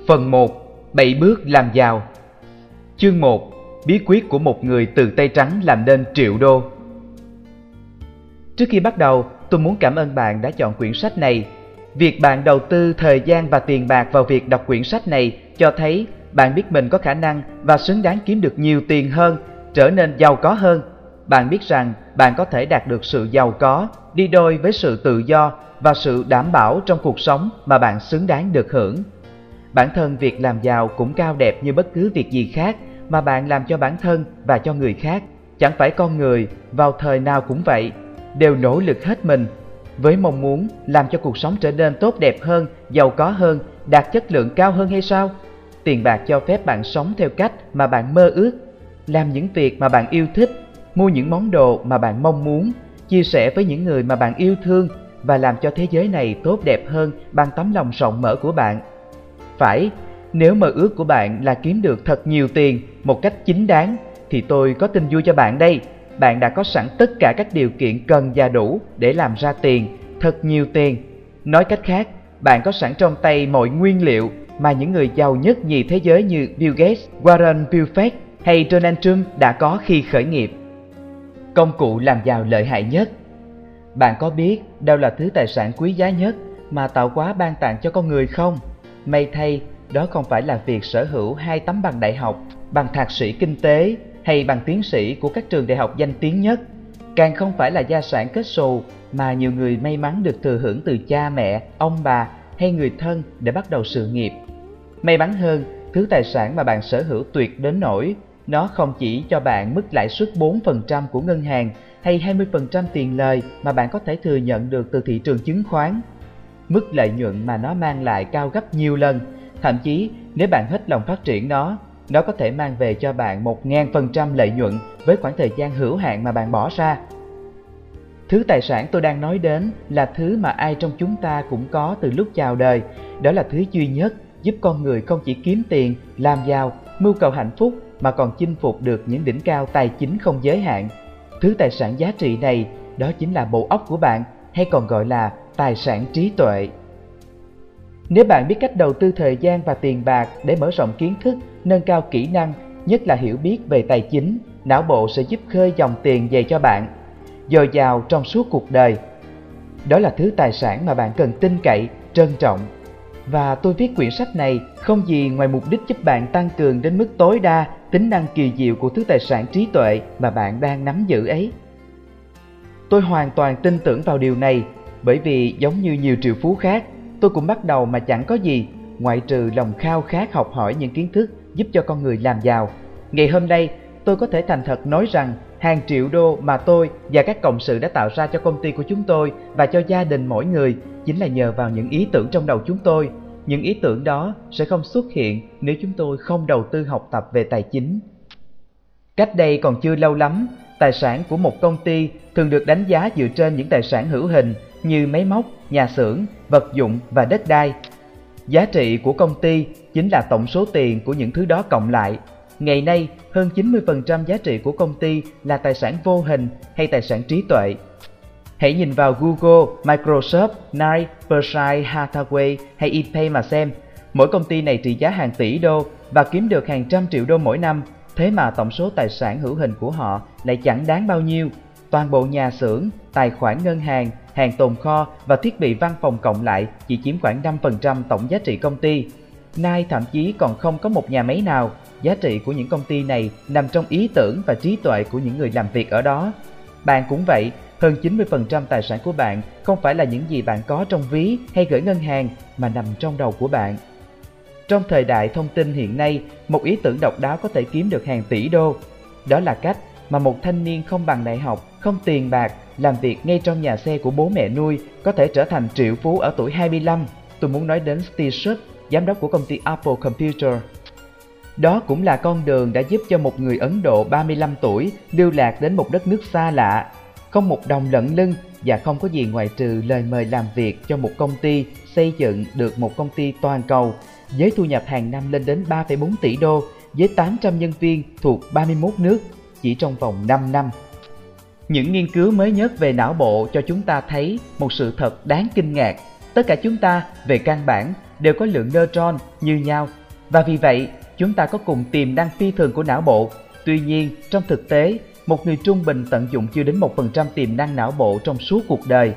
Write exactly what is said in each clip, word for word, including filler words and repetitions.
Phần một. bảy bước làm giàu. Chương một. Bí quyết của một người từ tay trắng làm nên triệu đô. Trước khi bắt đầu, tôi muốn cảm ơn bạn đã chọn quyển sách này. Việc bạn đầu tư thời gian và tiền bạc vào việc đọc quyển sách này cho thấy bạn biết mình có khả năng và xứng đáng kiếm được nhiều tiền hơn, trở nên giàu có hơn. Bạn biết rằng bạn có thể đạt được sự giàu có đi đôi với sự tự do và sự đảm bảo trong cuộc sống mà bạn xứng đáng được hưởng. Bản thân việc làm giàu cũng cao đẹp như bất cứ việc gì khác mà bạn làm cho bản thân và cho người khác. Chẳng phải con người vào thời nào cũng vậy, đều nỗ lực hết mình với mong muốn làm cho cuộc sống trở nên tốt đẹp hơn, giàu có hơn, đạt chất lượng cao hơn hay sao? Tiền bạc cho phép bạn sống theo cách mà bạn mơ ước, làm những việc mà bạn yêu thích, mua những món đồ mà bạn mong muốn, chia sẻ với những người mà bạn yêu thương và làm cho thế giới này tốt đẹp hơn bằng tấm lòng rộng mở của bạn. Phải, nếu mơ ước của bạn là kiếm được thật nhiều tiền một cách chính đáng thì tôi có tin vui cho bạn đây. Bạn đã có sẵn tất cả các điều kiện cần và đủ để làm ra tiền, thật nhiều tiền. Nói cách khác, bạn có sẵn trong tay mọi nguyên liệu mà những người giàu nhất nhì thế giới như Bill Gates, Warren Buffett hay Donald Trump đã có khi khởi nghiệp. Công cụ làm giàu lợi hại nhất. Bạn có biết đâu là thứ tài sản quý giá nhất mà tạo hóa ban tặng cho con người không? May thay, đó không phải là việc sở hữu hai tấm bằng đại học, bằng thạc sĩ kinh tế hay bằng tiến sĩ của các trường đại học danh tiếng nhất. Càng không phải là gia sản kết xù mà nhiều người may mắn được thừa hưởng từ cha mẹ, ông bà hay người thân để bắt đầu sự nghiệp. May mắn hơn, thứ tài sản mà bạn sở hữu tuyệt đến nỗi nó không chỉ cho bạn mức lãi suất bốn phần trăm của ngân hàng hay hai mươi phần trăm tiền lời mà bạn có thể thừa nhận được từ thị trường chứng khoán. Mức lợi nhuận mà nó mang lại cao gấp nhiều lần, thậm chí nếu bạn hết lòng phát triển nó, nó có thể mang về cho bạn một nghìn phần trăm lợi nhuận với khoảng thời gian hữu hạn mà bạn bỏ ra. Thứ tài sản tôi đang nói đến là thứ mà ai trong chúng ta cũng có từ lúc chào đời. Đó là thứ duy nhất giúp con người không chỉ kiếm tiền, làm giàu, mưu cầu hạnh phúc mà còn chinh phục được những đỉnh cao tài chính không giới hạn. Thứ tài sản giá trị này, đó chính là bộ óc của bạn, hay còn gọi là tài sản trí tuệ. Nếu bạn biết cách đầu tư thời gian và tiền bạc để mở rộng kiến thức, nâng cao kỹ năng, nhất là hiểu biết về tài chính, não bộ sẽ giúp khơi dòng tiền về cho bạn, dồi dào trong suốt cuộc đời. Đó là thứ tài sản mà bạn cần tin cậy, trân trọng. Và tôi viết quyển sách này không gì ngoài mục đích giúp bạn tăng cường đến mức tối đa tính năng kỳ diệu của thứ tài sản trí tuệ mà bạn đang nắm giữ ấy. Tôi hoàn toàn tin tưởng vào điều này, bởi vì giống như nhiều triệu phú khác, tôi cũng bắt đầu mà chẳng có gì, ngoại trừ lòng khao khát học hỏi những kiến thức giúp cho con người làm giàu. Ngày hôm nay, tôi có thể thành thật nói rằng hàng triệu đô mà tôi và các cộng sự đã tạo ra cho công ty của chúng tôi và cho gia đình mỗi người chính là nhờ vào những ý tưởng trong đầu chúng tôi. Những ý tưởng đó sẽ không xuất hiện nếu chúng tôi không đầu tư học tập về tài chính. Cách đây còn chưa lâu lắm, tài sản của một công ty thường được đánh giá dựa trên những tài sản hữu hình như máy móc, nhà xưởng, vật dụng và đất đai. Giá trị của công ty chính là tổng số tiền của những thứ đó cộng lại. Ngày nay, hơn chín mươi phần trăm giá trị của công ty là tài sản vô hình hay tài sản trí tuệ. Hãy nhìn vào Google, Microsoft, Nike, Berkshire Hathaway hay eBay mà xem. Mỗi công ty này trị giá hàng tỷ đô và kiếm được hàng trăm triệu đô mỗi năm. Thế mà tổng số tài sản hữu hình của họ lại chẳng đáng bao nhiêu. Toàn bộ nhà xưởng, tài khoản ngân hàng, hàng tồn kho và thiết bị văn phòng cộng lại chỉ chiếm khoảng năm phần trăm tổng giá trị công ty. Nay thậm chí còn không có một nhà máy nào. Giá trị của những công ty này nằm trong ý tưởng và trí tuệ của những người làm việc ở đó. Bạn cũng vậy, hơn chín mươi phần trăm tài sản của bạn không phải là những gì bạn có trong ví hay gửi ngân hàng mà nằm trong đầu của bạn. Trong thời đại thông tin hiện nay, một ý tưởng độc đáo có thể kiếm được hàng tỷ đô. Đó là cách mà một thanh niên không bằng đại học, không tiền bạc, làm việc ngay trong nhà xe của bố mẹ nuôi có thể trở thành triệu phú ở tuổi hai mươi lăm. Tôi muốn nói đến Steve Jobs, giám đốc của công ty Apple Computer. Đó cũng là con đường đã giúp cho một người Ấn Độ ba mươi lăm tuổi lưu lạc đến một đất nước xa lạ, không một đồng lận lưng và không có gì ngoại trừ lời mời làm việc cho một công ty xây dựng được một công ty toàn cầu với thu nhập hàng năm lên đến ba phẩy bốn tỷ đô với tám trăm nhân viên thuộc ba mươi mốt nước chỉ trong vòng năm năm. Những nghiên cứu mới nhất về não bộ cho chúng ta thấy một sự thật đáng kinh ngạc. Tất cả chúng ta, về căn bản, đều có lượng neutron như nhau, và vì vậy chúng ta có cùng tiềm năng phi thường của não bộ. Tuy nhiên, trong thực tế, một người trung bình tận dụng chưa đến một phần trăm tiềm năng não bộ trong suốt cuộc đời.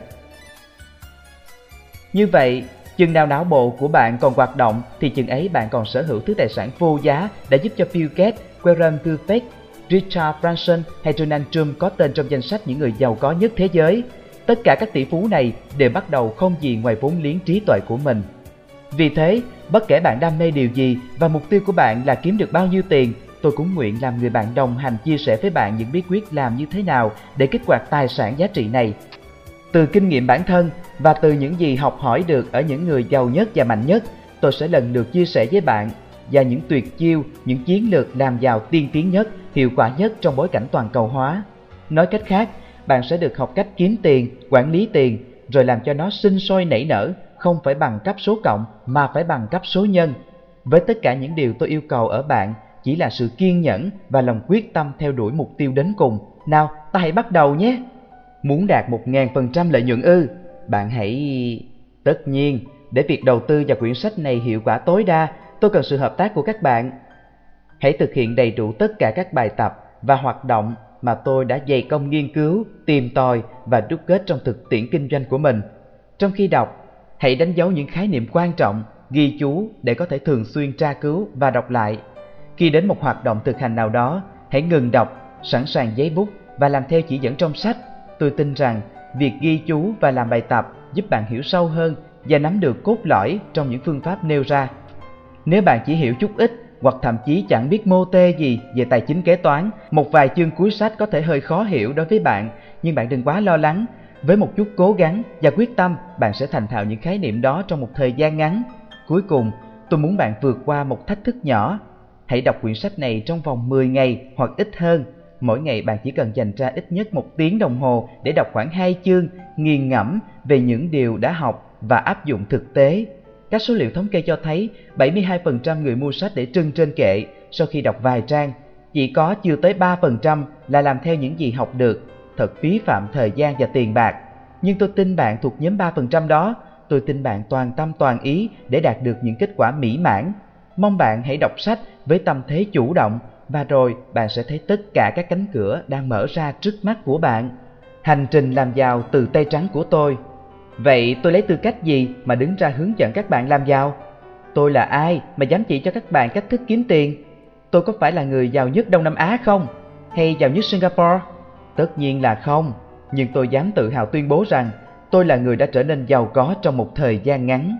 Như vậy, chừng nào não bộ của bạn còn hoạt động thì chừng ấy bạn còn sở hữu thứ tài sản vô giá đã giúp cho Bill Gates, Warren Buffett, Richard Branson hay Donald Trump có tên trong danh sách những người giàu có nhất thế giới. Tất cả các tỷ phú này đều bắt đầu không gì ngoài vốn liếng trí tuệ của mình. Vì thế, bất kể bạn đam mê điều gì và mục tiêu của bạn là kiếm được bao nhiêu tiền, tôi cũng nguyện làm người bạn đồng hành chia sẻ với bạn những bí quyết làm như thế nào để kích hoạt tài sản giá trị này. Từ kinh nghiệm bản thân và từ những gì học hỏi được ở những người giàu nhất và mạnh nhất, tôi sẽ lần lượt chia sẻ với bạn và những tuyệt chiêu, những chiến lược làm giàu tiên tiến nhất, hiệu quả nhất trong bối cảnh toàn cầu hóa. Nói cách khác, bạn sẽ được học cách kiếm tiền, quản lý tiền, rồi làm cho nó sinh sôi nảy nở, không phải bằng cấp số cộng mà phải bằng cấp số nhân. Với tất cả những điều tôi yêu cầu ở bạn chỉ là sự kiên nhẫn và lòng quyết tâm theo đuổi mục tiêu đến cùng. Nào, ta hãy bắt đầu nhé! Muốn đạt một nghìn phần trăm lợi nhuận ư? Bạn hãy... Tất nhiên, để việc đầu tư vào quyển sách này hiệu quả tối đa, tôi cần sự hợp tác của các bạn. Hãy thực hiện đầy đủ tất cả các bài tập và hoạt động mà tôi đã dày công nghiên cứu, tìm tòi và đúc kết trong thực tiễn kinh doanh của mình. Trong khi đọc, hãy đánh dấu những khái niệm quan trọng, ghi chú để có thể thường xuyên tra cứu và đọc lại. Khi đến một hoạt động thực hành nào đó, hãy ngừng đọc, sẵn sàng giấy bút và làm theo chỉ dẫn trong sách. Tôi tin rằng việc ghi chú và làm bài tập giúp bạn hiểu sâu hơn và nắm được cốt lõi trong những phương pháp nêu ra. Nếu bạn chỉ hiểu chút ít hoặc thậm chí chẳng biết mô tê gì về tài chính kế toán, một vài chương cuối sách có thể hơi khó hiểu đối với bạn, nhưng bạn đừng quá lo lắng. Với một chút cố gắng và quyết tâm, bạn sẽ thành thạo những khái niệm đó trong một thời gian ngắn. Cuối cùng, tôi muốn bạn vượt qua một thách thức nhỏ. Hãy đọc quyển sách này trong vòng mười ngày hoặc ít hơn. Mỗi ngày bạn chỉ cần dành ra ít nhất một tiếng đồng hồ để đọc khoảng hai chương, nghiền ngẫm về những điều đã học và áp dụng thực tế. Các số liệu thống kê cho thấy bảy mươi hai phần trăm người mua sách để trưng trên kệ sau khi đọc vài trang. Chỉ có chưa tới ba phần trăm là làm theo những gì học được. Thật phí phạm thời gian và tiền bạc. Nhưng tôi tin bạn thuộc nhóm ba phần trăm đó. Tôi tin bạn toàn tâm toàn ý để đạt được những kết quả mỹ mãn. Mong bạn hãy đọc sách với tâm thế chủ động, và rồi bạn sẽ thấy tất cả các cánh cửa đang mở ra trước mắt của bạn. Hành trình làm giàu từ tay trắng của tôi. Vậy tôi lấy tư cách gì mà đứng ra hướng dẫn các bạn làm giàu? Tôi là ai mà dám chỉ cho các bạn cách thức kiếm tiền? Tôi có phải là người giàu nhất Đông Nam Á không? Hay giàu nhất Singapore? Tất nhiên là không. Nhưng tôi dám tự hào tuyên bố rằng tôi là người đã trở nên giàu có trong một thời gian ngắn.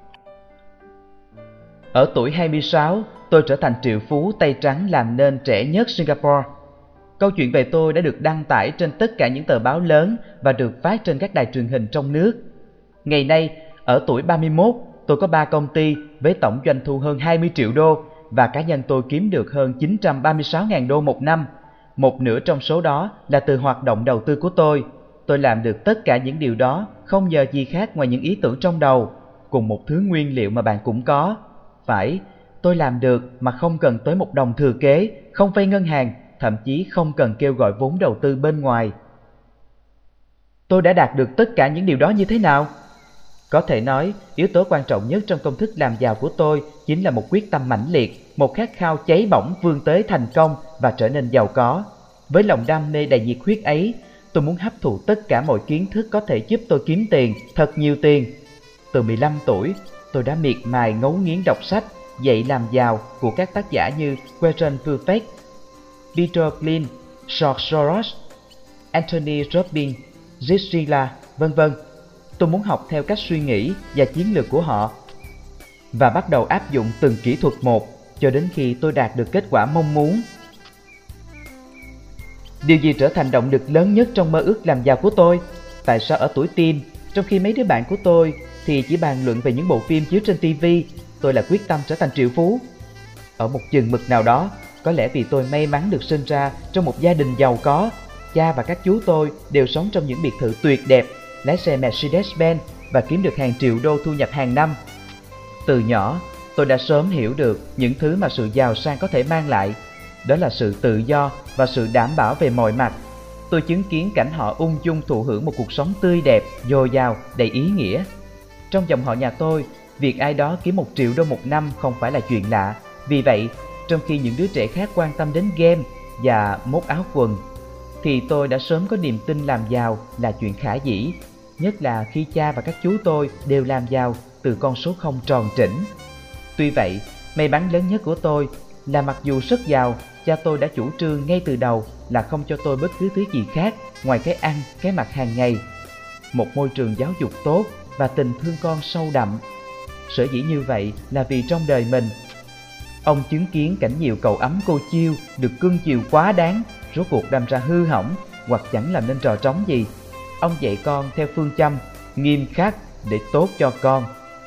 Ở tuổi hai mươi sáu, tôi trở thành triệu phú tay trắng làm nên trẻ nhất Singapore. Câu chuyện về tôi đã được đăng tải trên tất cả những tờ báo lớn và được phát trên các đài truyền hình trong nước. Ngày nay, ở tuổi ba mươi mốt, tôi có ba công ty với tổng doanh thu hơn hai mươi triệu đô và cá nhân tôi kiếm được hơn chín trăm ba mươi sáu nghìn đô một năm. Một nửa trong số đó là từ hoạt động đầu tư của tôi. Tôi làm được tất cả những điều đó không nhờ gì khác ngoài những ý tưởng trong đầu, cùng một thứ nguyên liệu mà bạn cũng có. Phải, tôi làm được mà không cần tới một đồng thừa kế, không vay ngân hàng, thậm chí không cần kêu gọi vốn đầu tư bên ngoài. Tôi đã đạt được tất cả những điều đó như thế nào? Có thể nói, yếu tố quan trọng nhất trong công thức làm giàu của tôi chính là một quyết tâm mãnh liệt, một khát khao cháy bỏng vươn tới thành công và trở nên giàu có. Với lòng đam mê đầy nhiệt huyết ấy, tôi muốn hấp thụ tất cả mọi kiến thức có thể giúp tôi kiếm tiền, thật nhiều tiền. Từ mười lăm tuổi, tôi đã miệt mài ngấu nghiến đọc sách Dạy làm giàu của các tác giả như Warren Buffett, Peter Thiel, George Soros, Anthony Robbins, Zig Ziglar, vân vân. Tôi muốn học theo cách suy nghĩ và chiến lược của họ và bắt đầu áp dụng từng kỹ thuật một cho đến khi tôi đạt được kết quả mong muốn. Điều gì trở thành động lực lớn nhất trong mơ ước làm giàu của tôi? Tại sao ở tuổi teen, trong khi mấy đứa bạn của tôi thì chỉ bàn luận về những bộ phim chiếu trên ti vi, tôi là quyết tâm trở thành triệu phú? Ở một chừng mực nào đó, có lẽ vì tôi may mắn được sinh ra trong một gia đình giàu có. Cha và các chú tôi đều sống trong những biệt thự tuyệt đẹp, lái xe Mercedes-Benz và kiếm được hàng triệu đô thu nhập hàng năm. Từ nhỏ, tôi đã sớm hiểu được những thứ mà sự giàu sang có thể mang lại. Đó là sự tự do và sự đảm bảo về mọi mặt. Tôi chứng kiến cảnh họ ung dung thụ hưởng một cuộc sống tươi đẹp, dồi dào, đầy ý nghĩa. Trong dòng họ nhà tôi, việc ai đó kiếm một triệu đô một năm không phải là chuyện lạ. Vì vậy, trong khi những đứa trẻ khác quan tâm đến game và mốt áo quần, thì tôi đã sớm có niềm tin làm giàu là chuyện khả dĩ, nhất là khi cha và các chú tôi đều làm giàu từ con số không tròn trĩnh. Tuy vậy, may mắn lớn nhất của tôi là mặc dù rất giàu, cha tôi đã chủ trương ngay từ đầu là không cho tôi bất cứ thứ gì khác ngoài cái ăn, cái mặc hàng ngày, một môi trường giáo dục tốt và tình thương con sâu đậm. Sở dĩ như vậy là vì trong đời mình, ông chứng kiến cảnh nhiều cậu ấm cô chiêu được cưng chiều quá đáng, rốt cuộc đâm ra hư hỏng hoặc chẳng làm nên trò trống gì. Ông dạy con theo phương châm nghiêm khắc để tốt cho con,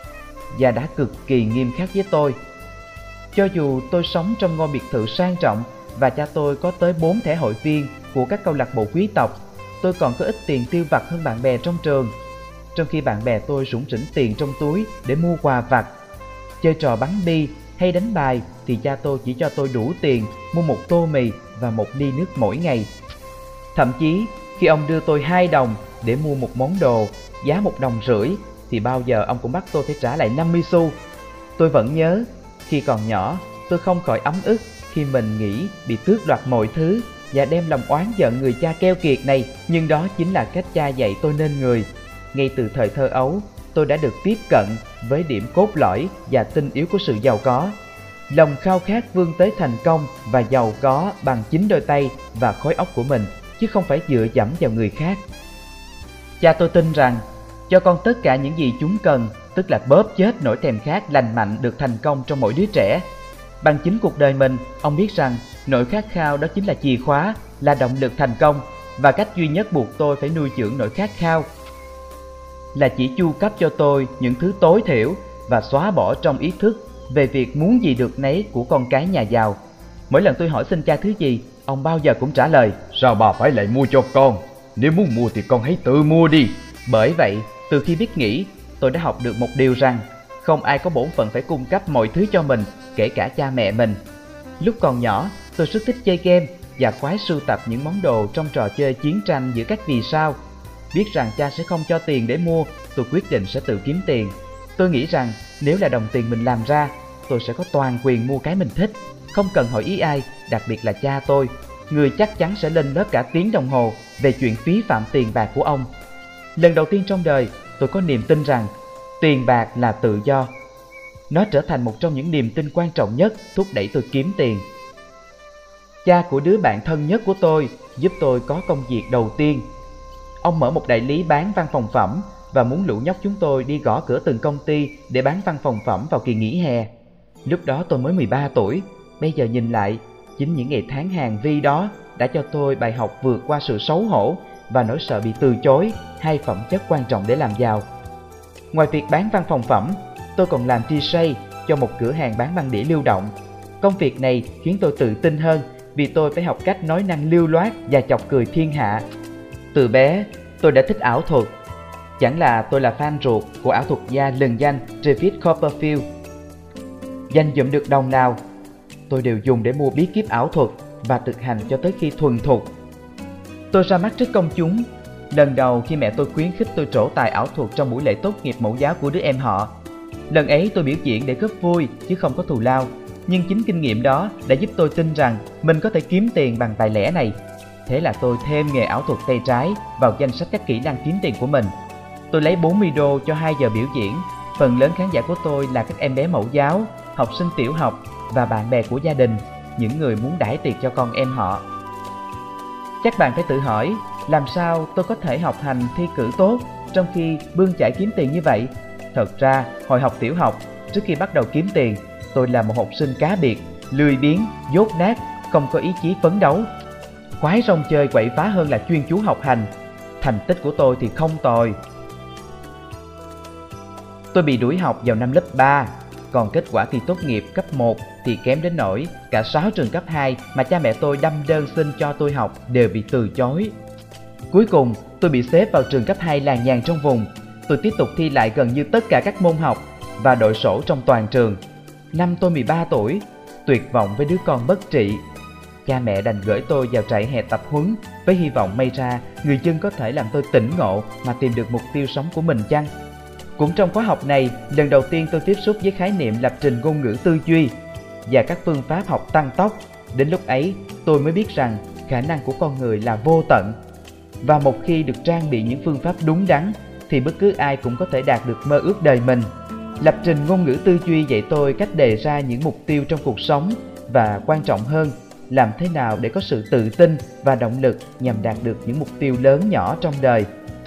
và đã cực kỳ nghiêm khắc với tôi. Cho dù tôi sống trong ngôi biệt thự sang trọng và cha tôi có tới bốn thẻ hội viên của các câu lạc bộ quý tộc, tôi còn có ít tiền tiêu vặt hơn bạn bè trong trường. Trong khi bạn bè tôi rủng rỉnh tiền trong túi để mua quà vặt, chơi trò bắn bi hay đánh bài, thì cha tôi chỉ cho tôi đủ tiền mua một tô mì và một ly nước mỗi ngày. Thậm chí khi ông đưa tôi hai đồng để mua một món đồ giá một đồng rưỡi, thì bao giờ ông cũng bắt tôi phải trả lại năm mươi xu. Tôi vẫn nhớ, khi còn nhỏ, tôi không khỏi ấm ức khi mình nghĩ bị tước đoạt mọi thứ và đem lòng oán giận người cha keo kiệt này. Nhưng đó chính là cách cha dạy tôi nên người. Ngay từ thời thơ ấu, tôi đã được tiếp cận với điểm cốt lõi và tinh yếu của sự giàu có. Lòng khao khát vươn tới thành công và giàu có bằng chính đôi tay và khối óc của mình, chứ không phải dựa dẫm vào người khác. Cha tôi tin rằng cho con tất cả những gì chúng cần, tức là bóp chết nỗi thèm khát lành mạnh được thành công trong mỗi đứa trẻ. Bằng chính cuộc đời mình, ông biết rằng nỗi khát khao đó chính là chìa khóa, là động lực thành công, và cách duy nhất buộc tôi phải nuôi dưỡng nỗi khát khao là chỉ chu cấp cho tôi những thứ tối thiểu và xóa bỏ trong ý thức về việc muốn gì được nấy của con cái nhà giàu. Mỗi lần tôi hỏi xin cha thứ gì, ông bao giờ cũng trả lời: sao bà phải lại mua cho con? Nếu muốn mua thì con hãy tự mua đi. Bởi vậy, từ khi biết nghĩ, tôi đã học được một điều rằng không ai có bổn phận phải cung cấp mọi thứ cho mình, kể cả cha mẹ mình. Lúc còn nhỏ, tôi rất thích chơi game và khoái sưu tập những món đồ trong trò chơi chiến tranh giữa các vì sao. Biết rằng cha sẽ không cho tiền để mua, tôi quyết định sẽ tự kiếm tiền. Tôi nghĩ rằng nếu là đồng tiền mình làm ra, tôi sẽ có toàn quyền mua cái mình thích, không cần hỏi ý ai, đặc biệt là cha tôi, người chắc chắn sẽ lên lớp cả tiếng đồng hồ về chuyện phí phạm tiền bạc của ông. Lần đầu tiên trong đời, tôi có niềm tin rằng tiền bạc là tự do. Nó trở thành một trong những niềm tin quan trọng nhất thúc đẩy tôi kiếm tiền. Cha của đứa bạn thân nhất của tôi giúp tôi có công việc đầu tiên. Ông mở một đại lý bán văn phòng phẩm và muốn lũ nhóc chúng tôi đi gõ cửa từng công ty để bán văn phòng phẩm vào kỳ nghỉ hè. Lúc đó tôi mới mười ba tuổi, bây giờ nhìn lại, chính những ngày tháng hàng vi đó đã cho tôi bài học vượt qua sự xấu hổ và nỗi sợ bị từ chối, hai phẩm chất quan trọng để làm giàu. Ngoài việc bán văn phòng phẩm, tôi còn làm đê gi cho một cửa hàng bán băng đĩa lưu động. Công việc này khiến tôi tự tin hơn vì tôi phải học cách nói năng lưu loát và chọc cười thiên hạ. Từ bé, tôi đã thích ảo thuật. Chẳng là tôi là fan ruột của ảo thuật gia lừng danh David Copperfield. Dành dụm được đồng nào, tôi đều dùng để mua bí kíp ảo thuật và thực hành cho tới khi thuần thục. Tôi ra mắt trước công chúng lần đầu khi mẹ tôi khuyến khích tôi trổ tài ảo thuật trong buổi lễ tốt nghiệp mẫu giáo của đứa em họ. Lần ấy tôi biểu diễn để góp vui chứ không có thù lao, nhưng chính kinh nghiệm đó đã giúp tôi tin rằng mình có thể kiếm tiền bằng tài lẻ này. Thế là tôi thêm nghề ảo thuật tay trái vào danh sách các kỹ năng kiếm tiền của mình. Tôi lấy bốn mươi đô cho hai giờ biểu diễn. Phần lớn khán giả của tôi là các em bé mẫu giáo, học sinh tiểu học và bạn bè của gia đình, những người muốn đãi tiệc cho con em họ. Chắc bạn phải tự hỏi, làm sao tôi có thể học hành thi cử tốt trong khi bươn chải kiếm tiền như vậy? Thật ra, hồi học tiểu học, trước khi bắt đầu kiếm tiền, tôi là một học sinh cá biệt, lười biếng, dốt nát, không có ý chí phấn đấu. Khoái rong chơi quậy phá hơn là chuyên chú học hành. Thành tích của tôi thì không tồi. Tôi bị đuổi học vào năm lớp ba, còn kết quả thi tốt nghiệp cấp một thì kém đến nỗi cả sáu trường cấp hai mà cha mẹ tôi đâm đơn xin cho tôi học đều bị từ chối. Cuối cùng, tôi bị xếp vào trường cấp hai làng nhàng trong vùng. Tôi tiếp tục thi lại gần như tất cả các môn học và đội sổ trong toàn trường. Năm tôi mười ba tuổi, tuyệt vọng với đứa con bất trị, cha mẹ đành gửi tôi vào trại hè tập huấn với hy vọng may ra người dân có thể làm tôi tỉnh ngộ mà tìm được mục tiêu sống của mình chăng. Cũng trong khóa học này, lần đầu tiên tôi tiếp xúc với khái niệm lập trình ngôn ngữ tư duy và các phương pháp học tăng tốc. Đến lúc ấy, tôi mới biết rằng khả năng của con người là vô tận. Và một khi được trang bị những phương pháp đúng đắn, thì bất cứ ai cũng có thể đạt được mơ ước đời mình. Lập trình ngôn ngữ tư duy dạy tôi cách đề ra những mục tiêu trong cuộc sống và quan trọng hơn, làm thế nào để có sự tự tin và động lực nhằm đạt được những mục tiêu lớn nhỏ trong đời.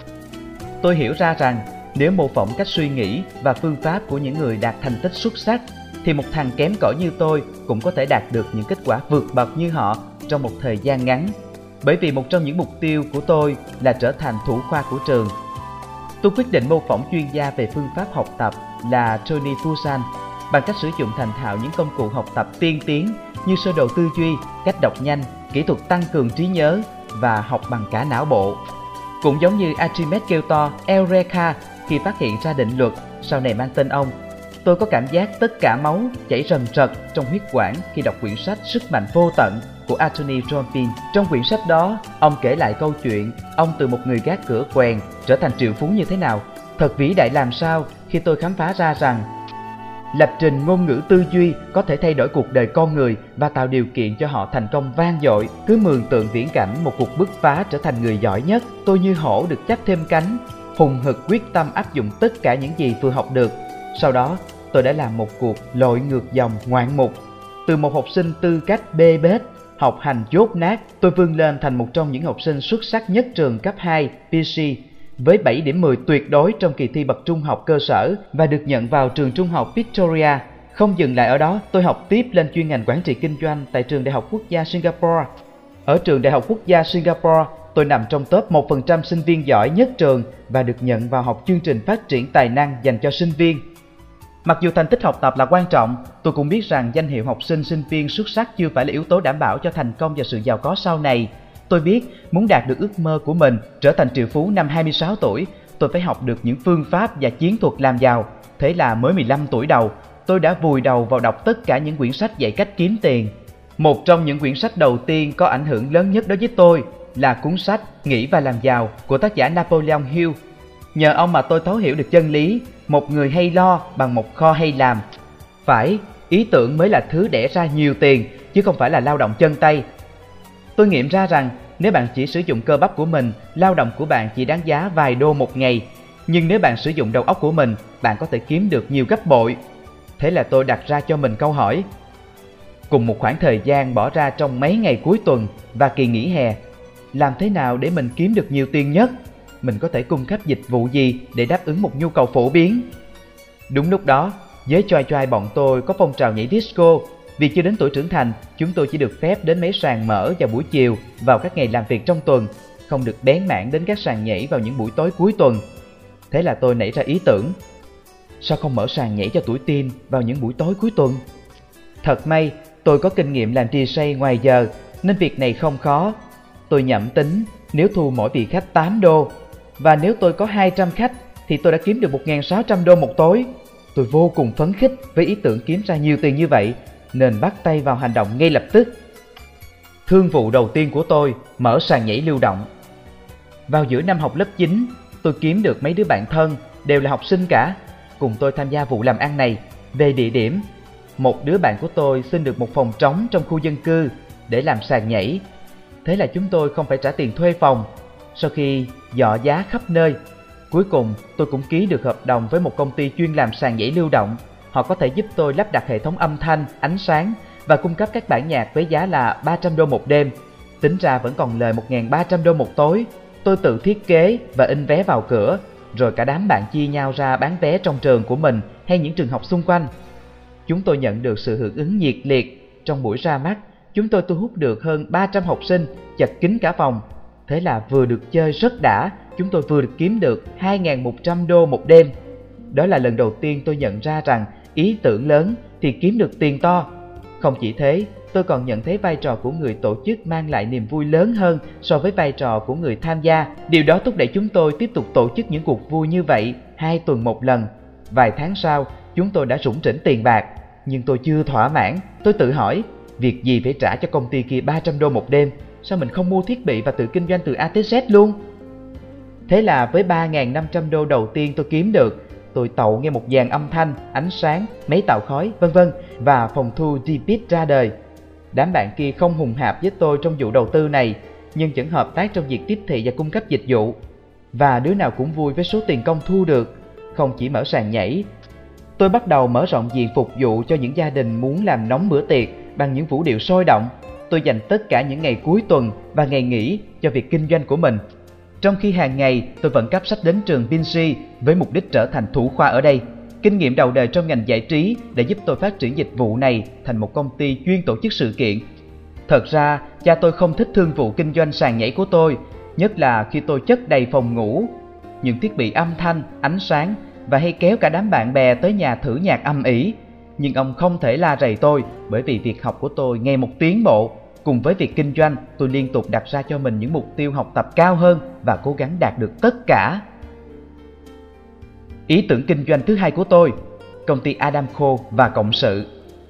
Tôi hiểu ra rằng nếu mô phỏng cách suy nghĩ và phương pháp của những người đạt thành tích xuất sắc, thì một thằng kém cỏi như tôi cũng có thể đạt được những kết quả vượt bậc như họ trong một thời gian ngắn. Bởi vì một trong những mục tiêu của tôi là trở thành thủ khoa của trường. Tôi quyết định mô phỏng chuyên gia về phương pháp học tập là Tony Buzan bằng cách sử dụng thành thạo những công cụ học tập tiên tiến như sơ đồ tư duy, cách đọc nhanh, kỹ thuật tăng cường trí nhớ và học bằng cả não bộ. Cũng giống như Archimedes kêu to Eureka khi phát hiện ra định luật sau này mang tên ông, tôi có cảm giác tất cả máu chảy rần rật trong huyết quản khi đọc quyển sách Sức mạnh vô tận của Anthony Robbins. Trong quyển sách đó, ông kể lại câu chuyện ông từ một người gác cửa quèn trở thành triệu phú như thế nào. Thật vĩ đại làm sao khi tôi khám phá ra rằng lập trình ngôn ngữ tư duy có thể thay đổi cuộc đời con người và tạo điều kiện cho họ thành công vang dội. Cứ mường tượng viễn cảnh một cuộc bứt phá trở thành người giỏi nhất, tôi như hổ được chắp thêm cánh, hùng hực quyết tâm áp dụng tất cả những gì vừa học được. Sau đó, tôi đã làm một cuộc lội ngược dòng ngoạn mục. Từ một học sinh tư cách bê bết, học hành dốt nát, tôi vươn lên thành một trong những học sinh xuất sắc nhất trường cấp hai pê xê với bảy điểm mười tuyệt đối trong kỳ thi bậc trung học cơ sở và được nhận vào trường trung học Victoria. Không dừng lại ở đó, tôi học tiếp lên chuyên ngành quản trị kinh doanh tại trường Đại học Quốc gia Singapore. Ở trường Đại học Quốc gia Singapore, tôi nằm trong top một phần trăm sinh viên giỏi nhất trường và được nhận vào học chương trình phát triển tài năng dành cho sinh viên. Mặc dù thành tích học tập là quan trọng, tôi cũng biết rằng danh hiệu học sinh sinh viên xuất sắc chưa phải là yếu tố đảm bảo cho thành công và sự giàu có sau này. Tôi biết muốn đạt được ước mơ của mình, trở thành triệu phú năm hai mươi sáu tuổi, tôi phải học được những phương pháp và chiến thuật làm giàu. Thế là mới mười lăm tuổi đầu, tôi đã vùi đầu vào đọc tất cả những quyển sách dạy cách kiếm tiền. Một trong những quyển sách đầu tiên có ảnh hưởng lớn nhất đối với tôi là cuốn sách Nghĩ và làm giàu của tác giả Napoleon Hill. Nhờ ông mà tôi thấu hiểu được chân lý, một người hay lo bằng một kho hay làm. Phải, ý tưởng mới là thứ đẻ ra nhiều tiền, chứ không phải là lao động chân tay. Tôi nghiệm ra rằng nếu bạn chỉ sử dụng cơ bắp của mình, lao động của bạn chỉ đáng giá vài đô một ngày. Nhưng nếu bạn sử dụng đầu óc của mình, bạn có thể kiếm được nhiều gấp bội. Thế là tôi đặt ra cho mình câu hỏi. Cùng một khoảng thời gian bỏ ra trong mấy ngày cuối tuần và kỳ nghỉ hè, làm thế nào để mình kiếm được nhiều tiền nhất? Mình có thể cung cấp dịch vụ gì để đáp ứng một nhu cầu phổ biến? Đúng lúc đó, giới choai choai bọn tôi có phong trào nhảy disco. Vì chưa đến tuổi trưởng thành, chúng tôi chỉ được phép đến mấy sàn mở vào buổi chiều vào các ngày làm việc trong tuần, không được bén mảng đến các sàn nhảy vào những buổi tối cuối tuần. Thế là tôi nảy ra ý tưởng, sao không mở sàn nhảy cho tuổi teen vào những buổi tối cuối tuần? Thật may, tôi có kinh nghiệm làm đê gi ngoài giờ, nên việc này không khó. Tôi nhẩm tính, nếu thu mỗi vị khách tám đô, và nếu tôi có hai trăm khách, thì tôi đã kiếm được một nghìn sáu trăm đô một tối. Tôi vô cùng phấn khích với ý tưởng kiếm ra nhiều tiền như vậy, nên bắt tay vào hành động ngay lập tức. Thương vụ đầu tiên của tôi, mở sàn nhảy lưu động. Vào giữa năm học lớp chín, tôi kiếm được mấy đứa bạn thân, đều là học sinh cả, cùng tôi tham gia vụ làm ăn này. Về địa điểm, một đứa bạn của tôi xin được một phòng trống trong khu dân cư để làm sàn nhảy. Thế là chúng tôi không phải trả tiền thuê phòng. Sau khi dọ giá khắp nơi, cuối cùng tôi cũng ký được hợp đồng với một công ty chuyên làm sàn nhảy lưu động. Họ có thể giúp tôi lắp đặt hệ thống âm thanh, ánh sáng và cung cấp các bản nhạc với giá là ba trăm đô một đêm. Tính ra vẫn còn lời một nghìn ba trăm đô một tối. Tôi tự thiết kế và in vé vào cửa, rồi cả đám bạn chia nhau ra bán vé trong trường của mình hay những trường học xung quanh. Chúng tôi nhận được sự hưởng ứng nhiệt liệt. Trong buổi ra mắt, chúng tôi thu hút được hơn ba trăm học sinh, chật kín cả phòng. Thế là vừa được chơi rất đã, chúng tôi vừa được kiếm được hai nghìn một trăm đô một đêm. Đó là lần đầu tiên tôi nhận ra rằng ý tưởng lớn thì kiếm được tiền to. Không chỉ thế, tôi còn nhận thấy vai trò của người tổ chức mang lại niềm vui lớn hơn so với vai trò của người tham gia. Điều đó thúc đẩy chúng tôi tiếp tục tổ chức những cuộc vui như vậy hai tuần một lần. Vài tháng sau, chúng tôi đã rủng rỉnh tiền bạc. Nhưng tôi chưa thỏa mãn. Tôi tự hỏi, việc gì phải trả cho công ty kia ba trăm đô một đêm? Sao mình không mua thiết bị và tự kinh doanh từ A tới Z luôn? Thế là với ba nghìn năm trăm đô đầu tiên tôi kiếm được, tôi tậu nghe một dàn âm thanh, ánh sáng, máy tạo khói, vân vân và phòng thu Deepit ra đời. Đám bạn kia không hùng hạp với tôi trong vụ đầu tư này, nhưng vẫn hợp tác trong việc tiếp thị và cung cấp dịch vụ. Và đứa nào cũng vui với số tiền công thu được, không chỉ mở sàn nhảy. Tôi bắt đầu mở rộng diện phục vụ cho những gia đình muốn làm nóng bữa tiệc bằng những vũ điệu sôi động. Tôi dành tất cả những ngày cuối tuần và ngày nghỉ cho việc kinh doanh của mình. Trong khi hàng ngày tôi vẫn cấp sách đến trường Vinci với mục đích trở thành thủ khoa ở đây. Kinh nghiệm đầu đời trong ngành giải trí đã giúp tôi phát triển dịch vụ này thành một công ty chuyên tổ chức sự kiện. Thật ra, cha tôi không thích thương vụ kinh doanh sàn nhảy của tôi, nhất là khi tôi chất đầy phòng ngủ, những thiết bị âm thanh, ánh sáng và hay kéo cả đám bạn bè tới nhà thử nhạc âm ỉ. Nhưng ông không thể la rầy tôi bởi vì việc học của tôi ngày một tiến bộ. Cùng với việc kinh doanh, tôi liên tục đặt ra cho mình những mục tiêu học tập cao hơn và cố gắng đạt được tất cả. Ý tưởng kinh doanh thứ hai của tôi, công ty Adamco và Cộng sự.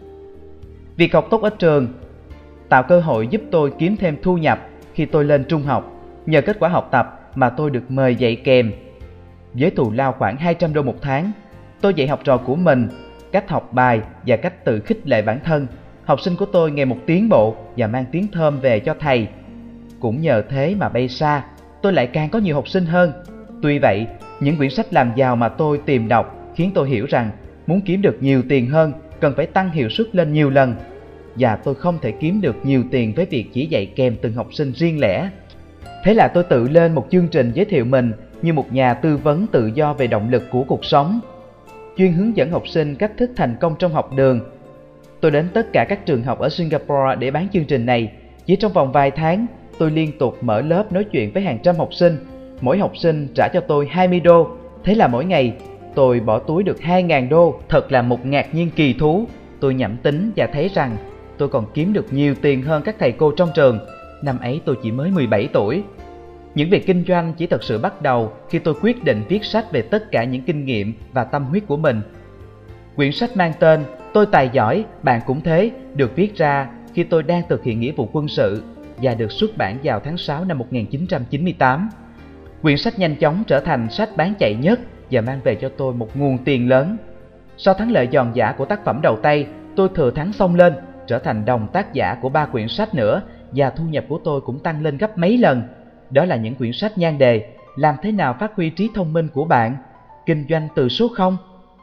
Việc học tốt ở trường tạo cơ hội giúp tôi kiếm thêm thu nhập khi tôi lên trung học. Nhờ kết quả học tập mà tôi được mời dạy kèm. Với thù lao khoảng hai trăm đô một tháng, tôi dạy học trò của mình cách học bài và cách tự khích lệ bản thân. Học sinh của tôi ngày một tiến bộ và mang tiếng thơm về cho thầy. Cũng nhờ thế mà bay xa, tôi lại càng có nhiều học sinh hơn. Tuy vậy, những quyển sách làm giàu mà tôi tìm đọc khiến tôi hiểu rằng muốn kiếm được nhiều tiền hơn cần phải tăng hiệu suất lên nhiều lần. Và tôi không thể kiếm được nhiều tiền với việc chỉ dạy kèm từng học sinh riêng lẻ. Thế là tôi tự lên một chương trình giới thiệu mình như một nhà tư vấn tự do về động lực của cuộc sống, chuyên hướng dẫn học sinh cách thức thành công trong học đường. Tôi đến tất cả các trường học ở Singapore để bán chương trình này. Chỉ trong vòng vài tháng, tôi liên tục mở lớp nói chuyện với hàng trăm học sinh. Mỗi học sinh trả cho tôi hai mươi đô. Thế là mỗi ngày tôi bỏ túi được hai nghìn đô. Thật là một ngạc nhiên kỳ thú. Tôi nhẩm tính và thấy rằng tôi còn kiếm được nhiều tiền hơn các thầy cô trong trường. Năm ấy tôi chỉ mới mười bảy tuổi. Những việc kinh doanh chỉ thật sự bắt đầu khi tôi quyết định viết sách về tất cả những kinh nghiệm và tâm huyết của mình. Quyển sách mang tên Tôi tài giỏi, bạn cũng thế được viết ra khi tôi đang thực hiện nghĩa vụ quân sự và được xuất bản vào tháng sáu năm một nghìn chín trăm chín mươi tám. Quyển sách nhanh chóng trở thành sách bán chạy nhất và mang về cho tôi một nguồn tiền lớn. Sau thắng lợi giòn giã của tác phẩm đầu tay, tôi thừa thắng xông lên, trở thành đồng tác giả của ba quyển sách nữa và thu nhập của tôi cũng tăng lên gấp mấy lần. Đó là những quyển sách nhan đề Làm thế nào phát huy trí thông minh của bạn, Kinh doanh từ số không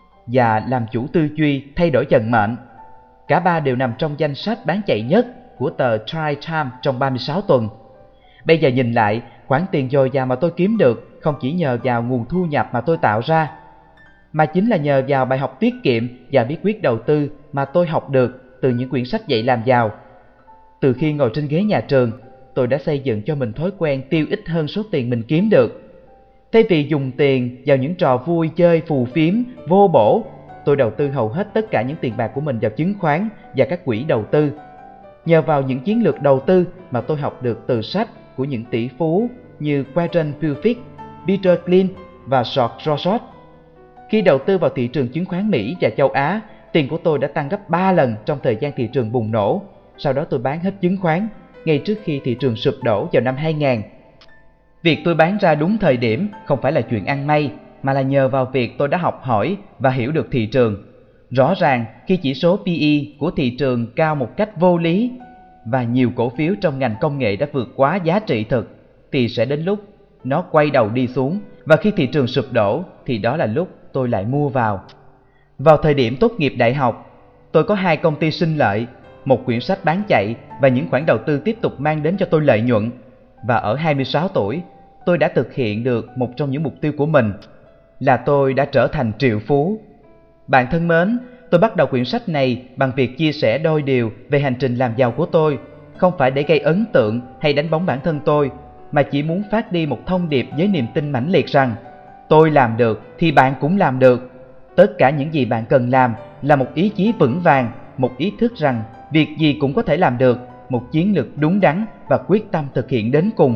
và Làm chủ tư duy thay đổi vận mệnh. Cả ba đều nằm trong danh sách bán chạy nhất của tờ Tri Times trong ba mươi sáu tuần. Bây giờ nhìn lại, khoản tiền dồi dào mà tôi kiếm được không chỉ nhờ vào nguồn thu nhập mà tôi tạo ra, mà chính là nhờ vào bài học tiết kiệm và bí quyết đầu tư mà tôi học được từ những quyển sách dạy làm giàu. Từ khi ngồi trên ghế nhà trường, tôi đã xây dựng cho mình thói quen tiêu ít hơn số tiền mình kiếm được. Thay vì dùng tiền vào những trò vui chơi phù phiếm, vô bổ, tôi đầu tư hầu hết tất cả những tiền bạc của mình vào chứng khoán và các quỹ đầu tư. Nhờ vào những chiến lược đầu tư mà tôi học được từ sách của những tỷ phú như Warren Buffett, Peter Lynch và George Soros. Khi đầu tư vào thị trường chứng khoán Mỹ và châu Á, tiền của tôi đã tăng gấp ba lần trong thời gian thị trường bùng nổ. Sau đó tôi bán hết chứng khoán ngay trước khi thị trường sụp đổ vào năm hai nghìn. Việc tôi bán ra đúng thời điểm không phải là chuyện ăn may, mà là nhờ vào việc tôi đã học hỏi và hiểu được thị trường. Rõ ràng khi chỉ số P E của thị trường cao một cách vô lý và nhiều cổ phiếu trong ngành công nghệ đã vượt quá giá trị thực, thì sẽ đến lúc nó quay đầu đi xuống, và khi thị trường sụp đổ thì đó là lúc tôi lại mua vào. Vào thời điểm tốt nghiệp đại học, tôi có hai công ty sinh lợi, một quyển sách bán chạy và những khoản đầu tư tiếp tục mang đến cho tôi lợi nhuận. Và ở hai mươi sáu tuổi, tôi đã thực hiện được một trong những mục tiêu của mình, là tôi đã trở thành triệu phú. Bạn thân mến, tôi bắt đầu quyển sách này bằng việc chia sẻ đôi điều về hành trình làm giàu của tôi, không phải để gây ấn tượng hay đánh bóng bản thân tôi, mà chỉ muốn phát đi một thông điệp với niềm tin mãnh liệt rằng tôi làm được thì bạn cũng làm được. Tất cả những gì bạn cần làm là một ý chí vững vàng, một ý thức rằng việc gì cũng có thể làm được, một chiến lược đúng đắn và quyết tâm thực hiện đến cùng.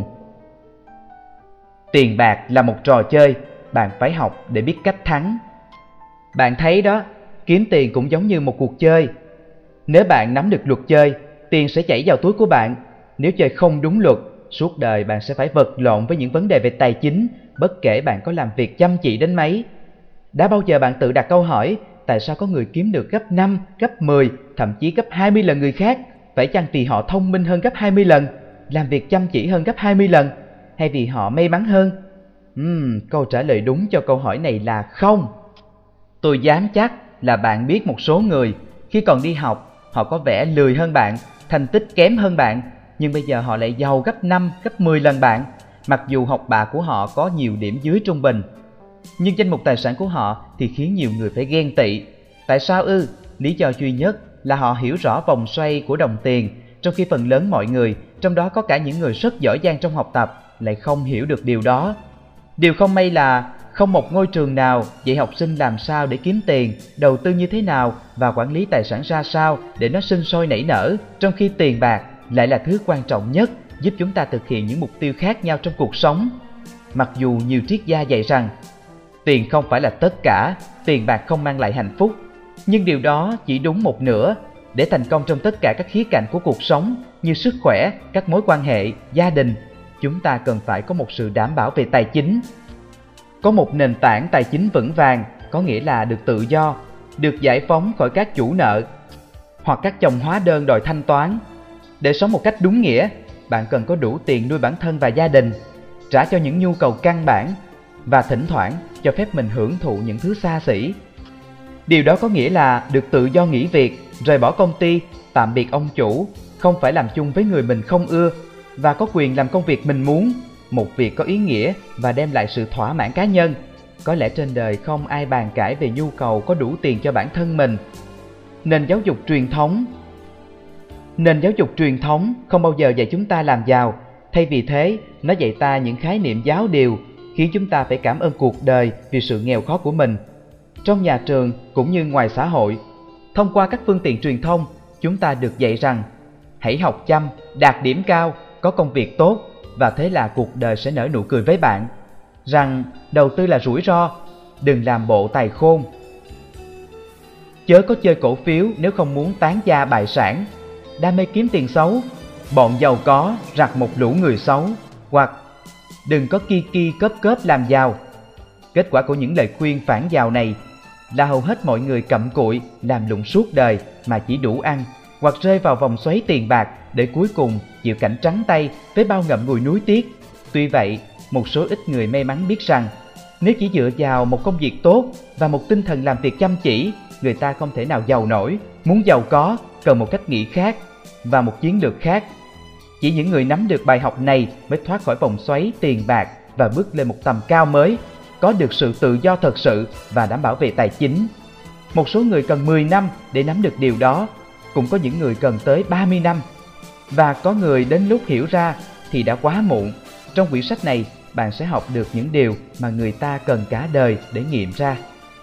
Tiền bạc là một trò chơi, bạn phải học để biết cách thắng. Bạn thấy đó, kiếm tiền cũng giống như một cuộc chơi. Nếu bạn nắm được luật chơi, tiền sẽ chảy vào túi của bạn. Nếu chơi không đúng luật, suốt đời bạn sẽ phải vật lộn với những vấn đề về tài chính, bất kể bạn có làm việc chăm chỉ đến mấy. Đã bao giờ bạn tự đặt câu hỏi tại sao có người kiếm được gấp năm, gấp mười, thậm chí gấp hai mươi lần người khác? Phải chăng vì họ thông minh hơn gấp hai mươi lần, làm việc chăm chỉ hơn gấp hai mươi lần, hay vì họ may mắn hơn? Uhm, câu trả lời đúng cho câu hỏi này là không. Tôi dám chắc là bạn biết một số người khi còn đi học, họ có vẻ lười hơn bạn, thành tích kém hơn bạn, nhưng bây giờ họ lại giàu gấp năm, gấp mười lần bạn, mặc dù học bạ của họ có nhiều điểm dưới trung bình. Nhưng danh mục tài sản của họ thì khiến nhiều người phải ghen tị. Tại sao ư? Lý do duy nhất là họ hiểu rõ vòng xoay của đồng tiền, trong khi phần lớn mọi người, trong đó có cả những người rất giỏi giang trong học tập, lại không hiểu được điều đó. Điều không may là không một ngôi trường nào dạy học sinh làm sao để kiếm tiền, đầu tư như thế nào và quản lý tài sản ra sao để nó sinh sôi nảy nở, trong khi tiền bạc lại là thứ quan trọng nhất giúp chúng ta thực hiện những mục tiêu khác nhau trong cuộc sống. Mặc dù nhiều triết gia dạy rằng tiền không phải là tất cả, tiền bạc không mang lại hạnh phúc, nhưng điều đó chỉ đúng một nửa. Để thành công trong tất cả các khía cạnh của cuộc sống như sức khỏe, các mối quan hệ, gia đình, chúng ta cần phải có một sự đảm bảo về tài chính. Có một nền tảng tài chính vững vàng có nghĩa là được tự do, được giải phóng khỏi các chủ nợ hoặc các chồng hóa đơn đòi thanh toán. Để sống một cách đúng nghĩa, bạn cần có đủ tiền nuôi bản thân và gia đình, trả cho những nhu cầu căn bản và thỉnh thoảng cho phép mình hưởng thụ những thứ xa xỉ. Điều đó có nghĩa là được tự do nghỉ việc, rời bỏ công ty, tạm biệt ông chủ, không phải làm chung với người mình không ưa và có quyền làm công việc mình muốn, một việc có ý nghĩa và đem lại sự thỏa mãn cá nhân. Có lẽ trên đời không ai bàn cãi về nhu cầu có đủ tiền cho bản thân mình. Nền giáo dục truyền thống Nền giáo dục truyền thống không bao giờ dạy chúng ta làm giàu. Thay vì thế, nó dạy ta những khái niệm giáo điều, khiến chúng ta phải cảm ơn cuộc đời vì sự nghèo khó của mình. Trong nhà trường cũng như ngoài xã hội, thông qua các phương tiện truyền thông, chúng ta được dạy rằng hãy học chăm, đạt điểm cao, có công việc tốt và thế là cuộc đời sẽ nở nụ cười với bạn. Rằng đầu tư là rủi ro, đừng làm bộ tài khôn. Chớ có chơi cổ phiếu nếu không muốn tán gia bại sản. Đam mê kiếm tiền xấu, bọn giàu có rặt một lũ người xấu. Hoặc đừng có ki ki cớp cớp làm giàu. Kết quả của những lời khuyên phản giàu này là hầu hết mọi người cặm cụi làm lụng suốt đời mà chỉ đủ ăn, hoặc rơi vào vòng xoáy tiền bạc để cuối cùng chịu cảnh trắng tay với bao ngậm ngùi nuối tiếc. Tuy vậy, một số ít người may mắn biết rằng nếu chỉ dựa vào một công việc tốt và một tinh thần làm việc chăm chỉ, người ta không thể nào giàu nổi. Muốn giàu có cần một cách nghĩ khác và một chiến lược khác. Chỉ những người nắm được bài học này mới thoát khỏi vòng xoáy tiền bạc và bước lên một tầm cao mới, có được sự tự do thật sự và đảm bảo về tài chính. Một số người cần mười năm để nắm được điều đó, cũng có những người cần tới ba mươi năm. Và có người đến lúc hiểu ra thì đã quá muộn. Trong quyển sách này, bạn sẽ học được những điều mà người ta cần cả đời để nghiệm ra.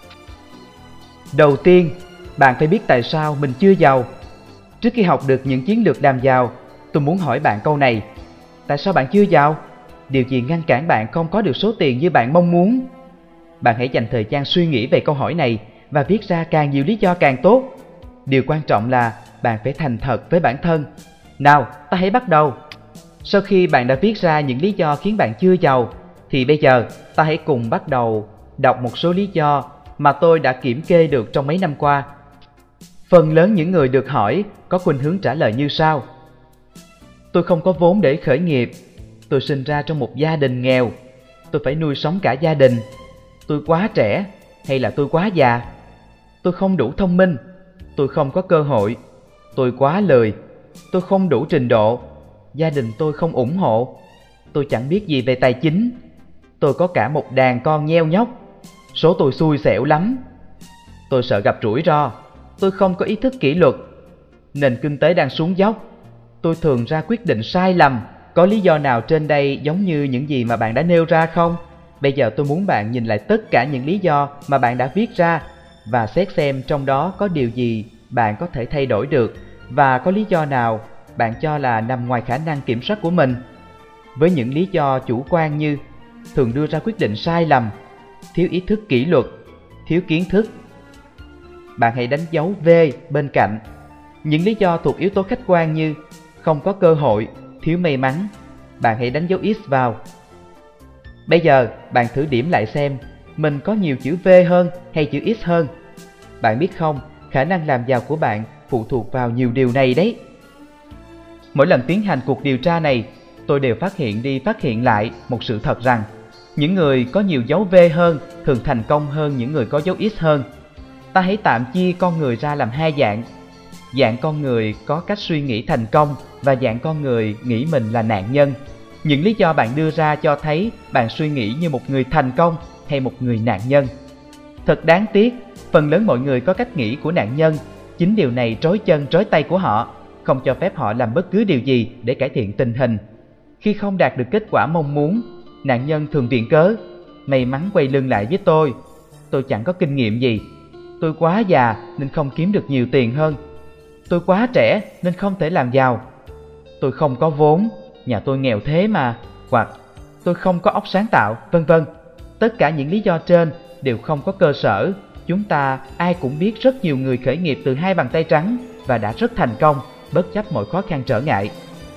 Đầu tiên, bạn phải biết tại sao mình chưa giàu. Trước khi học được những chiến lược làm giàu, tôi muốn hỏi bạn câu này. Tại sao bạn chưa giàu? Điều gì ngăn cản bạn không có được số tiền như bạn mong muốn? Bạn hãy dành thời gian suy nghĩ về câu hỏi này và viết ra càng nhiều lý do càng tốt. Điều quan trọng là bạn phải thành thật với bản thân. Nào, ta hãy bắt đầu. Sau khi bạn đã viết ra những lý do khiến bạn chưa giàu, thì bây giờ ta hãy cùng bắt đầu đọc một số lý do mà tôi đã kiểm kê được trong mấy năm qua. Phần lớn những người được hỏi có khuynh hướng trả lời như sau. Tôi không có vốn để khởi nghiệp. Tôi sinh ra trong một gia đình nghèo. Tôi phải nuôi sống cả gia đình. Tôi quá trẻ hay là tôi quá già. Tôi không đủ thông minh. Tôi không có cơ hội. Tôi quá lười. Tôi không đủ trình độ. Gia đình tôi không ủng hộ. Tôi chẳng biết gì về tài chính. Tôi có cả một đàn con nheo nhóc. Số tôi xui xẻo lắm. Tôi sợ gặp rủi ro. Tôi không có ý thức kỷ luật. Nền kinh tế đang xuống dốc. Tôi thường ra quyết định sai lầm. Có lý do nào trên đây giống như những gì mà bạn đã nêu ra không? Bây giờ tôi muốn bạn nhìn lại tất cả những lý do mà bạn đã viết ra và xét xem trong đó có điều gì bạn có thể thay đổi được và có lý do nào bạn cho là nằm ngoài khả năng kiểm soát của mình. Với những lý do chủ quan như thường đưa ra quyết định sai lầm, thiếu ý thức kỷ luật, thiếu kiến thức, bạn hãy đánh dấu V bên cạnh. Những lý do thuộc yếu tố khách quan như không có cơ hội, thiếu may mắn, bạn hãy đánh dấu X vào. Bây giờ bạn thử điểm lại xem mình có nhiều chữ V hơn hay chữ X hơn. Bạn biết không, khả năng làm giàu của bạn phụ thuộc vào nhiều điều này đấy. Mỗi lần tiến hành cuộc điều tra này, tôi đều phát hiện đi phát hiện lại một sự thật rằng những người có nhiều dấu V hơn thường thành công hơn những người có dấu X hơn. Ta hãy tạm chia con người ra làm hai dạng. Dạng con người có cách suy nghĩ thành công và dạng con người nghĩ mình là nạn nhân. Những lý do bạn đưa ra cho thấy bạn suy nghĩ như một người thành công hay một người nạn nhân. Thật đáng tiếc, phần lớn mọi người có cách nghĩ của nạn nhân. Chính điều này trói chân trói tay của họ, không cho phép họ làm bất cứ điều gì để cải thiện tình hình. Khi không đạt được kết quả mong muốn, nạn nhân thường viện cớ: may mắn quay lưng lại với tôi, tôi chẳng có kinh nghiệm gì, tôi quá già nên không kiếm được nhiều tiền hơn, tôi quá trẻ nên không thể làm giàu, tôi không có vốn, nhà tôi nghèo thế mà, hoặc tôi không có óc sáng tạo, vân vân. Tất cả những lý do trên đều không có cơ sở. Chúng ta ai cũng biết rất nhiều người khởi nghiệp từ hai bàn tay trắng và đã rất thành công, bất chấp mọi khó khăn trở ngại.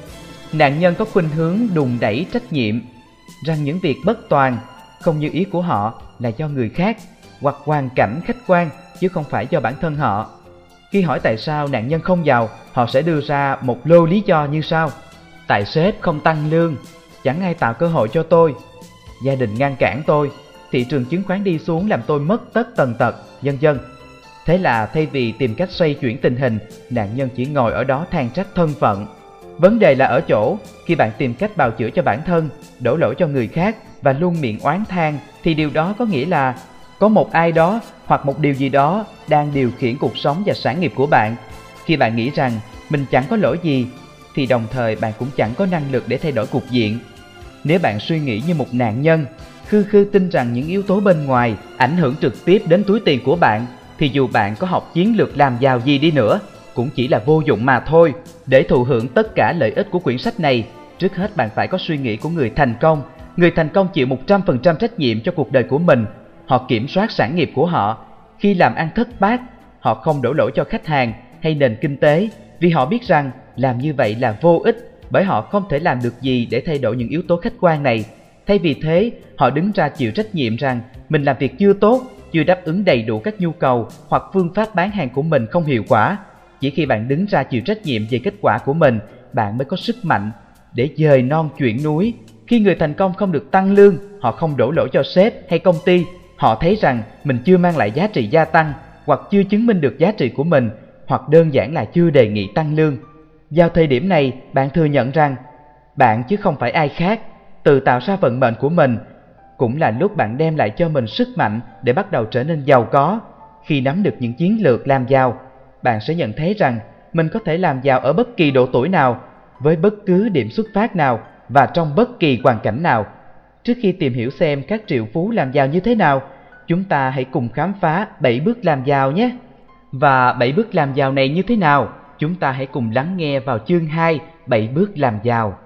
Nạn nhân có khuynh hướng đùn đẩy trách nhiệm, rằng những việc bất toàn, không như ý của họ là do người khác hoặc hoàn cảnh khách quan chứ không phải do bản thân họ. Khi hỏi tại sao nạn nhân không giàu, họ sẽ đưa ra một lô lý do như sau: tại sếp không tăng lương, chẳng ai tạo cơ hội cho tôi, gia đình ngăn cản tôi, thị trường chứng khoán đi xuống làm tôi mất tất tần tật, vân vân. Thế là thay vì tìm cách xoay chuyển tình hình, nạn nhân chỉ ngồi ở đó than trách thân phận. Vấn đề là ở chỗ, khi bạn tìm cách bào chữa cho bản thân, đổ lỗi cho người khác và luôn miệng oán than, thì điều đó có nghĩa là có một ai đó hoặc một điều gì đó đang điều khiển cuộc sống và sản nghiệp của bạn. Khi bạn nghĩ rằng mình chẳng có lỗi gì, thì đồng thời bạn cũng chẳng có năng lực để thay đổi cục diện. Nếu bạn suy nghĩ như một nạn nhân, khư khư tin rằng những yếu tố bên ngoài ảnh hưởng trực tiếp đến túi tiền của bạn, thì dù bạn có học chiến lược làm giàu gì đi nữa, cũng chỉ là vô dụng mà thôi. Để thụ hưởng tất cả lợi ích của quyển sách này, trước hết bạn phải có suy nghĩ của người thành công. Người thành công chịu một trăm phần trăm trách nhiệm cho cuộc đời của mình. Họ kiểm soát sản nghiệp của họ. Khi làm ăn thất bát, họ không đổ lỗi cho khách hàng hay nền kinh tế, vì họ biết rằng làm như vậy là vô ích, bởi họ không thể làm được gì để thay đổi những yếu tố khách quan này. Thay vì thế, họ đứng ra chịu trách nhiệm rằng mình làm việc chưa tốt, chưa đáp ứng đầy đủ các nhu cầu, hoặc phương pháp bán hàng của mình không hiệu quả. Chỉ khi bạn đứng ra chịu trách nhiệm về kết quả của mình, bạn mới có sức mạnh để dời non chuyển núi. Khi người thành công không được tăng lương, họ không đổ lỗi cho sếp hay công ty. Họ thấy rằng mình chưa mang lại giá trị gia tăng, hoặc chưa chứng minh được giá trị của mình, hoặc đơn giản là chưa đề nghị tăng lương. Vào thời điểm này, bạn thừa nhận rằng bạn chứ không phải ai khác, tự tạo ra vận mệnh của mình. Cũng là lúc bạn đem lại cho mình sức mạnh để bắt đầu trở nên giàu có. Khi nắm được những chiến lược làm giàu, bạn sẽ nhận thấy rằng mình có thể làm giàu ở bất kỳ độ tuổi nào, với bất cứ điểm xuất phát nào và trong bất kỳ hoàn cảnh nào. Trước khi tìm hiểu xem các triệu phú làm giàu như thế nào, chúng ta hãy cùng khám phá bảy bước làm giàu nhé. Và bảy bước làm giàu này như thế nào? Chúng ta hãy cùng lắng nghe vào chương hai, bảy bước làm giàu.